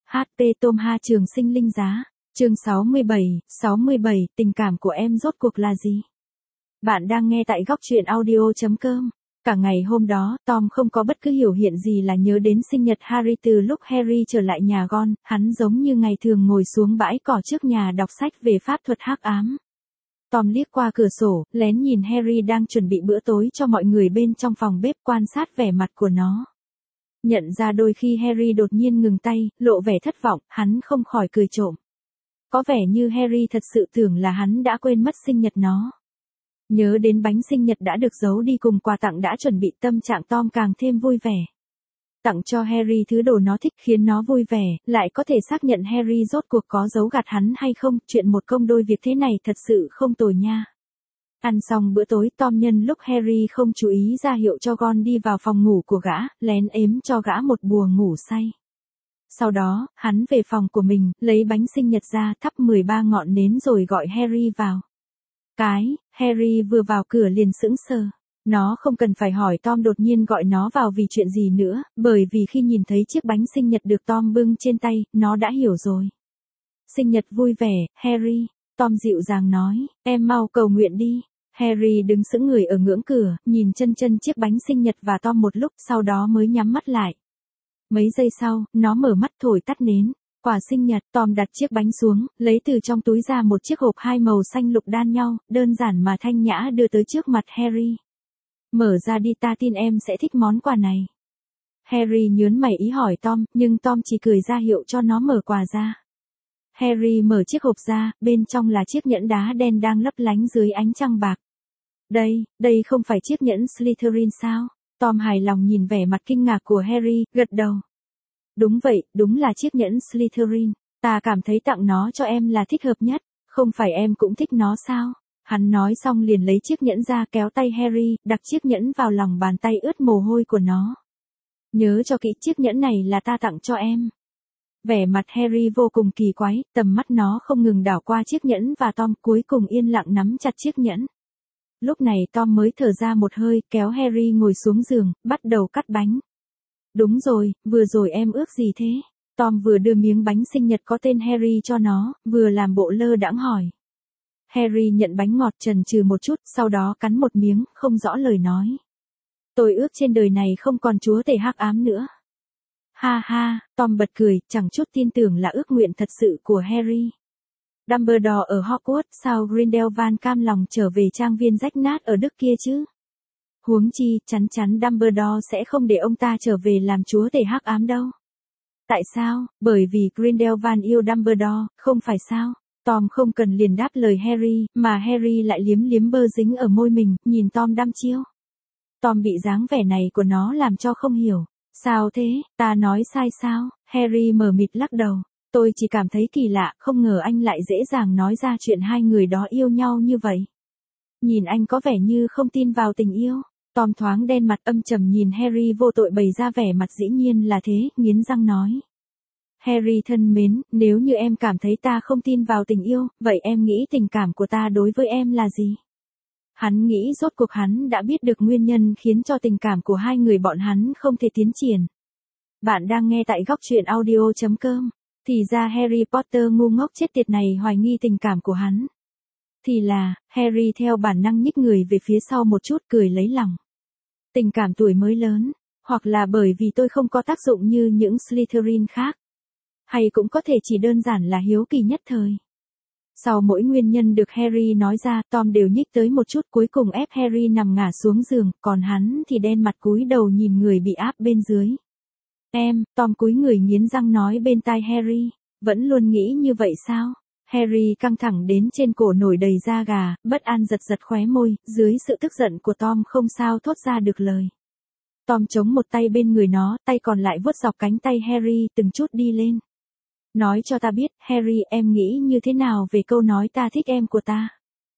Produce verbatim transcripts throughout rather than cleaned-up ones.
hát pê Tom Ha Trường Sinh Linh Giá, chương sáu mươi bảy, sáu mươi bảy, tình cảm của em rốt cuộc là gì? Bạn đang nghe tại góc truyện audio.com. Cả ngày hôm đó, Tom không có bất cứ hiểu hiện gì là nhớ đến sinh nhật Harry từ lúc Harry trở lại nhà Ron, hắn giống như ngày thường ngồi xuống bãi cỏ trước nhà đọc sách về pháp thuật hắc ám. Tom liếc qua cửa sổ, lén nhìn Harry đang chuẩn bị bữa tối cho mọi người bên trong phòng bếp, quan sát vẻ mặt của nó. Nhận ra đôi khi Harry đột nhiên ngừng tay, lộ vẻ thất vọng, hắn không khỏi cười trộm. Có vẻ như Harry thật sự tưởng là hắn đã quên mất sinh nhật nó. Nhớ đến bánh sinh nhật đã được giấu đi cùng quà tặng đã chuẩn bị, tâm trạng Tom càng thêm vui vẻ. Tặng cho Harry thứ đồ nó thích khiến nó vui vẻ, lại có thể xác nhận Harry rốt cuộc có giấu gạt hắn hay không, chuyện một công đôi việc thế này thật sự không tồi nha. Ăn xong bữa tối, Tom nhân lúc Harry không chú ý ra hiệu cho Ron đi vào phòng ngủ của gã, lén ếm cho gã một bùa ngủ say. Sau đó, hắn về phòng của mình, lấy bánh sinh nhật ra, thắp mười ba ngọn nến rồi gọi Harry vào. Cái, Harry vừa vào cửa liền sững sờ. Nó không cần phải hỏi Tom đột nhiên gọi nó vào vì chuyện gì nữa, bởi vì khi nhìn thấy chiếc bánh sinh nhật được Tom bưng trên tay, nó đã hiểu rồi. Sinh nhật vui vẻ, Harry, Tom dịu dàng nói, em mau cầu nguyện đi. Harry đứng sững người ở ngưỡng cửa, nhìn chân chân chiếc bánh sinh nhật và Tom một lúc, sau đó mới nhắm mắt lại. Mấy giây sau, nó mở mắt thổi tắt nến. Quả sinh nhật, Tom đặt chiếc bánh xuống, lấy từ trong túi ra một chiếc hộp hai màu xanh lục đan nhau, đơn giản mà thanh nhã đưa tới trước mặt Harry. Mở ra đi, ta tin em sẽ thích món quà này. Harry nhớn mày ý hỏi Tom, nhưng Tom chỉ cười ra hiệu cho nó mở quà ra. Harry mở chiếc hộp ra, bên trong là chiếc nhẫn đá đen đang lấp lánh dưới ánh trăng bạc. Đây, đây không phải chiếc nhẫn Slytherin sao? Tom hài lòng nhìn vẻ mặt kinh ngạc của Harry, gật đầu. Đúng vậy, đúng là chiếc nhẫn Slytherin. Ta cảm thấy tặng nó cho em là thích hợp nhất. Không phải em cũng thích nó sao? Hắn nói xong liền lấy chiếc nhẫn ra, kéo tay Harry, đặt chiếc nhẫn vào lòng bàn tay ướt mồ hôi của nó. Nhớ cho kỹ, chiếc nhẫn này là ta tặng cho em. Vẻ mặt Harry vô cùng kỳ quái, tầm mắt nó không ngừng đảo qua chiếc nhẫn và Tom, cuối cùng yên lặng nắm chặt chiếc nhẫn. Lúc này Tom mới thở ra một hơi, kéo Harry ngồi xuống giường, bắt đầu cắt bánh. Đúng rồi, vừa rồi em ước gì thế? Tom vừa đưa miếng bánh sinh nhật có tên Harry cho nó, vừa làm bộ lơ đãng hỏi. Harry nhận bánh ngọt chần chừ một chút, sau đó cắn một miếng, không rõ lời nói. Tôi ước trên đời này không còn chúa tể hắc ám nữa. Ha ha, Tom bật cười, chẳng chút tin tưởng là ước nguyện thật sự của Harry. Dumbledore ở Hogwarts, sao Grindelwald cam lòng trở về trang viên rách nát ở Đức kia chứ? Huống chi, chắn chắn Dumbledore sẽ không để ông ta trở về làm chúa tể hắc ám đâu. Tại sao? Bởi vì Grindelwald yêu Dumbledore, không phải sao? Tom không cần liền đáp lời Harry, mà Harry lại liếm liếm bơ dính ở môi mình, nhìn Tom đăm chiêu. Tom bị dáng vẻ này của nó làm cho không hiểu. Sao thế, ta nói sai sao? Harry mờ mịt lắc đầu. Tôi chỉ cảm thấy kỳ lạ, không ngờ anh lại dễ dàng nói ra chuyện hai người đó yêu nhau như vậy. Nhìn anh có vẻ như không tin vào tình yêu. Tom thoáng đen mặt, âm trầm nhìn Harry vô tội bày ra vẻ mặt dĩ nhiên là thế, nghiến răng nói. Harry thân mến, nếu như em cảm thấy ta không tin vào tình yêu, vậy em nghĩ tình cảm của ta đối với em là gì? Hắn nghĩ rốt cuộc hắn đã biết được nguyên nhân khiến cho tình cảm của hai người bọn hắn không thể tiến triển. Bạn đang nghe tại góc truyện audio.com. Thì ra Harry Potter ngu ngốc chết tiệt này hoài nghi tình cảm của hắn. Thì là, Harry theo bản năng nhích người về phía sau một chút, cười lấy lòng. Tình cảm tuổi mới lớn, hoặc là bởi vì tôi không có tác dụng như những Slytherin khác. Hay cũng có thể chỉ đơn giản là hiếu kỳ nhất thời. Sau mỗi nguyên nhân được Harry nói ra, Tom đều nhích tới một chút, cuối cùng ép Harry nằm ngả xuống giường, còn hắn thì đen mặt cúi đầu nhìn người bị áp bên dưới. Em, Tom cúi người nghiến răng nói bên tai Harry, vẫn luôn nghĩ như vậy sao? Harry căng thẳng đến trên cổ nổi đầy da gà, bất an giật giật khóe môi, dưới sự tức giận của Tom không sao thốt ra được lời. Tom chống một tay bên người nó, tay còn lại vuốt dọc cánh tay Harry, từng chút đi lên. Nói cho ta biết, Harry, em nghĩ như thế nào về câu nói ta thích em của ta?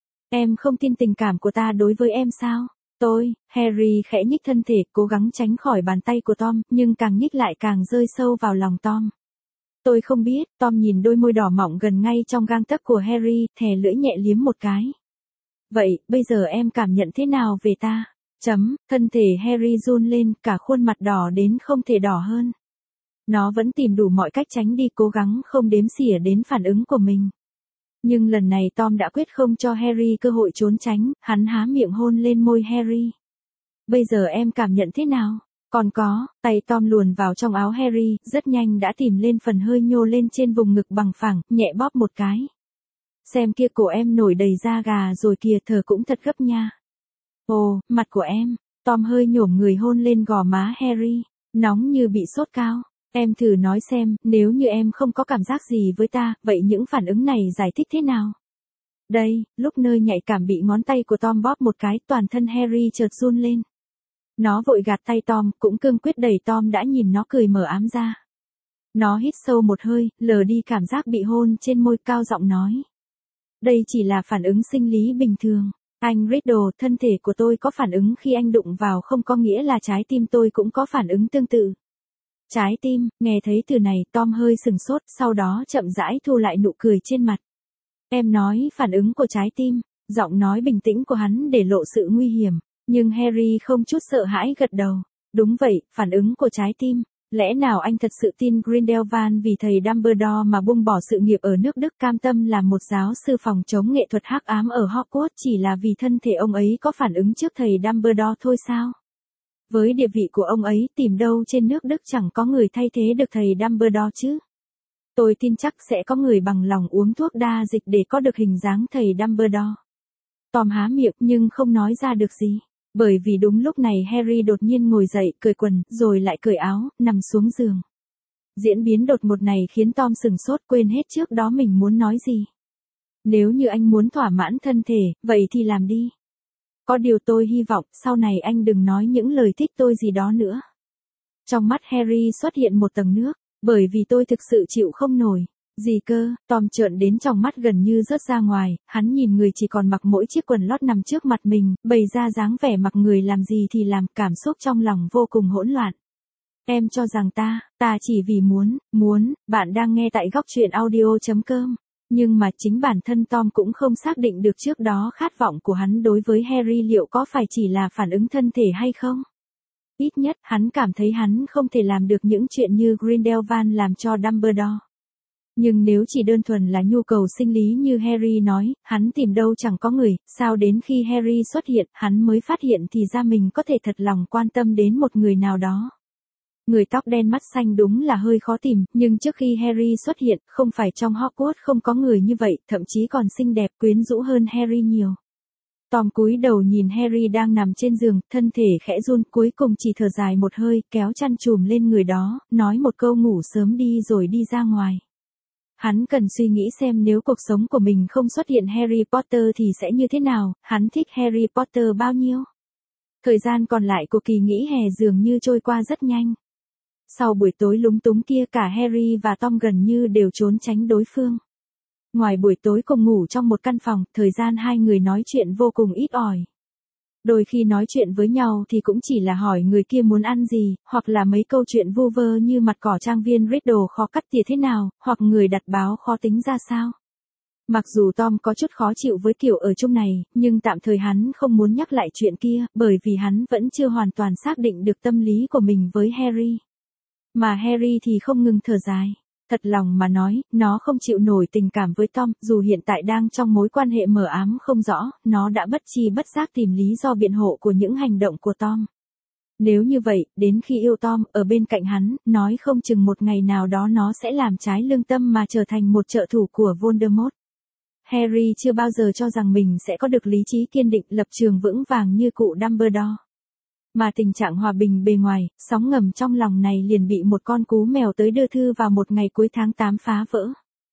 Em không tin tình cảm của ta đối với em sao? Tôi, Harry khẽ nhích thân thể, cố gắng tránh khỏi bàn tay của Tom, nhưng càng nhích lại càng rơi sâu vào lòng Tom. Tôi không biết, Tom nhìn đôi môi đỏ mọng gần ngay trong gang tấc của Harry, thè lưỡi nhẹ liếm một cái. Vậy, bây giờ em cảm nhận thế nào về ta? Chấm, thân thể Harry run lên, cả khuôn mặt đỏ đến không thể đỏ hơn. Nó vẫn tìm đủ mọi cách tránh đi, cố gắng không đếm xỉa đến phản ứng của mình. Nhưng lần này Tom đã quyết không cho Harry cơ hội trốn tránh, hắn há miệng hôn lên môi Harry. Bây giờ em cảm nhận thế nào? Còn có, tay Tom luồn vào trong áo Harry, rất nhanh đã tìm lên phần hơi nhô lên trên vùng ngực bằng phẳng, nhẹ bóp một cái. Xem kia, cổ em nổi đầy da gà rồi kìa, thở cũng thật gấp nha. Ồ, mặt của em. Tom hơi nhổm người hôn lên gò má Harry, nóng như bị sốt cao. Em thử nói xem, nếu như em không có cảm giác gì với ta, vậy những phản ứng này giải thích thế nào? Đây, lúc nơi nhạy cảm bị ngón tay của Tom bóp một cái, toàn thân Harry chợt run lên. Nó vội gạt tay Tom, cũng cương quyết đẩy Tom đã nhìn nó cười mờ ám ra. Nó hít sâu một hơi, lờ đi cảm giác bị hôn trên môi, cao giọng nói. Đây chỉ là phản ứng sinh lý bình thường. Anh Riddle, thân thể của tôi có phản ứng khi anh đụng vào không có nghĩa là trái tim tôi cũng có phản ứng tương tự. Trái tim, nghe thấy từ này Tom hơi sừng sốt, sau đó chậm rãi thu lại nụ cười trên mặt. Em nói phản ứng của trái tim, giọng nói bình tĩnh của hắn để lộ sự nguy hiểm, nhưng Harry không chút sợ hãi gật đầu. Đúng vậy, phản ứng của trái tim. Lẽ nào anh thật sự tin Grindelwald vì thầy Dumbledore mà buông bỏ sự nghiệp ở nước Đức, cam tâm làm một giáo sư phòng chống nghệ thuật hắc ám ở Hogwarts chỉ là vì thân thể ông ấy có phản ứng trước thầy Dumbledore thôi sao? Với địa vị của ông ấy, tìm đâu trên nước Đức chẳng có người thay thế được thầy Dumbledore chứ. Tôi tin chắc sẽ có người bằng lòng uống thuốc đa dịch để có được hình dáng thầy Dumbledore. Tom há miệng nhưng không nói ra được gì. Bởi vì đúng lúc này Harry đột nhiên ngồi dậy, cởi quần, rồi lại cởi áo, nằm xuống giường. Diễn biến đột ngột này khiến Tom sừng sốt, quên hết trước đó mình muốn nói gì. Nếu như anh muốn thỏa mãn thân thể, vậy thì làm đi. Có điều tôi hy vọng, sau này anh đừng nói những lời thích tôi gì đó nữa. Trong mắt Harry xuất hiện một tầng nước, bởi vì tôi thực sự chịu không nổi. Gì cơ? Tom trợn đến trong mắt gần như rớt ra ngoài, hắn nhìn người chỉ còn mặc mỗi chiếc quần lót nằm trước mặt mình, bày ra dáng vẻ mặc người làm gì thì làm, cảm xúc trong lòng vô cùng hỗn loạn. Em cho rằng ta, ta chỉ vì muốn, muốn, bạn đang nghe tại góc truyện audio chấm com. Nhưng mà chính bản thân Tom cũng không xác định được trước đó khát vọng của hắn đối với Harry liệu có phải chỉ là phản ứng thân thể hay không. Ít nhất, hắn cảm thấy hắn không thể làm được những chuyện như Grindelwald làm cho Dumbledore. Nhưng nếu chỉ đơn thuần là nhu cầu sinh lý như Harry nói, hắn tìm đâu chẳng có người, sao đến khi Harry xuất hiện, hắn mới phát hiện thì ra mình có thể thật lòng quan tâm đến một người nào đó. Người tóc đen mắt xanh đúng là hơi khó tìm, nhưng trước khi Harry xuất hiện, không phải trong Hogwarts không có người như vậy, thậm chí còn xinh đẹp quyến rũ hơn Harry nhiều. Tom cúi đầu nhìn Harry đang nằm trên giường, thân thể khẽ run, cuối cùng chỉ thở dài một hơi, kéo chăn trùm lên người đó, nói một câu ngủ sớm đi rồi đi ra ngoài. Hắn cần suy nghĩ xem nếu cuộc sống của mình không xuất hiện Harry Potter thì sẽ như thế nào, hắn thích Harry Potter bao nhiêu. Thời gian còn lại của kỳ nghỉ hè dường như trôi qua rất nhanh. Sau buổi tối lúng túng kia, cả Harry và Tom gần như đều trốn tránh đối phương. Ngoài buổi tối cùng ngủ trong một căn phòng, thời gian hai người nói chuyện vô cùng ít ỏi. Đôi khi nói chuyện với nhau thì cũng chỉ là hỏi người kia muốn ăn gì, hoặc là mấy câu chuyện vu vơ như mặt cỏ trang viên Riddle khó cắt tỉa thế nào, hoặc người đặt báo khó tính ra sao. Mặc dù Tom có chút khó chịu với kiểu ở chung này, nhưng tạm thời hắn không muốn nhắc lại chuyện kia, bởi vì hắn vẫn chưa hoàn toàn xác định được tâm lý của mình với Harry. Mà Harry thì không ngừng thở dài. Thật lòng mà nói, nó không chịu nổi tình cảm với Tom, dù hiện tại đang trong mối quan hệ mờ ám không rõ, nó đã bất chi bất giác tìm lý do biện hộ của những hành động của Tom. Nếu như vậy, đến khi yêu Tom, ở bên cạnh hắn, nói không chừng một ngày nào đó nó sẽ làm trái lương tâm mà trở thành một trợ thủ của Voldemort. Harry chưa bao giờ cho rằng mình sẽ có được lý trí kiên định, lập trường vững vàng như cụ Dumbledore. Mà tình trạng hòa bình bề ngoài, sóng ngầm trong lòng này liền bị một con cú mèo tới đưa thư vào một ngày cuối tháng tám phá vỡ.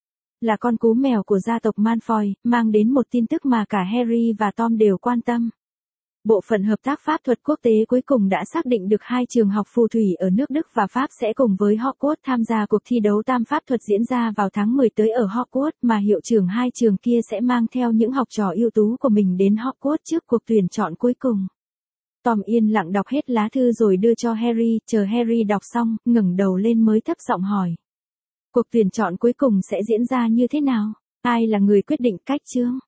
Là con cú mèo của gia tộc Malfoy, mang đến một tin tức mà cả Harry và Tom đều quan tâm. Bộ phận hợp tác pháp thuật quốc tế cuối cùng đã xác định được hai trường học phù thủy ở nước Đức và Pháp sẽ cùng với Hogwarts tham gia cuộc thi đấu tam pháp thuật diễn ra vào tháng mười tới ở Hogwarts, mà hiệu trưởng hai trường kia sẽ mang theo những học trò ưu tú của mình đến Hogwarts trước cuộc tuyển chọn cuối cùng. Tom yên lặng đọc hết lá thư rồi đưa cho Harry, chờ Harry đọc xong, ngẩng đầu lên mới thấp giọng hỏi. Cuộc tuyển chọn cuối cùng sẽ diễn ra như thế nào? Ai là người quyết định cách chương?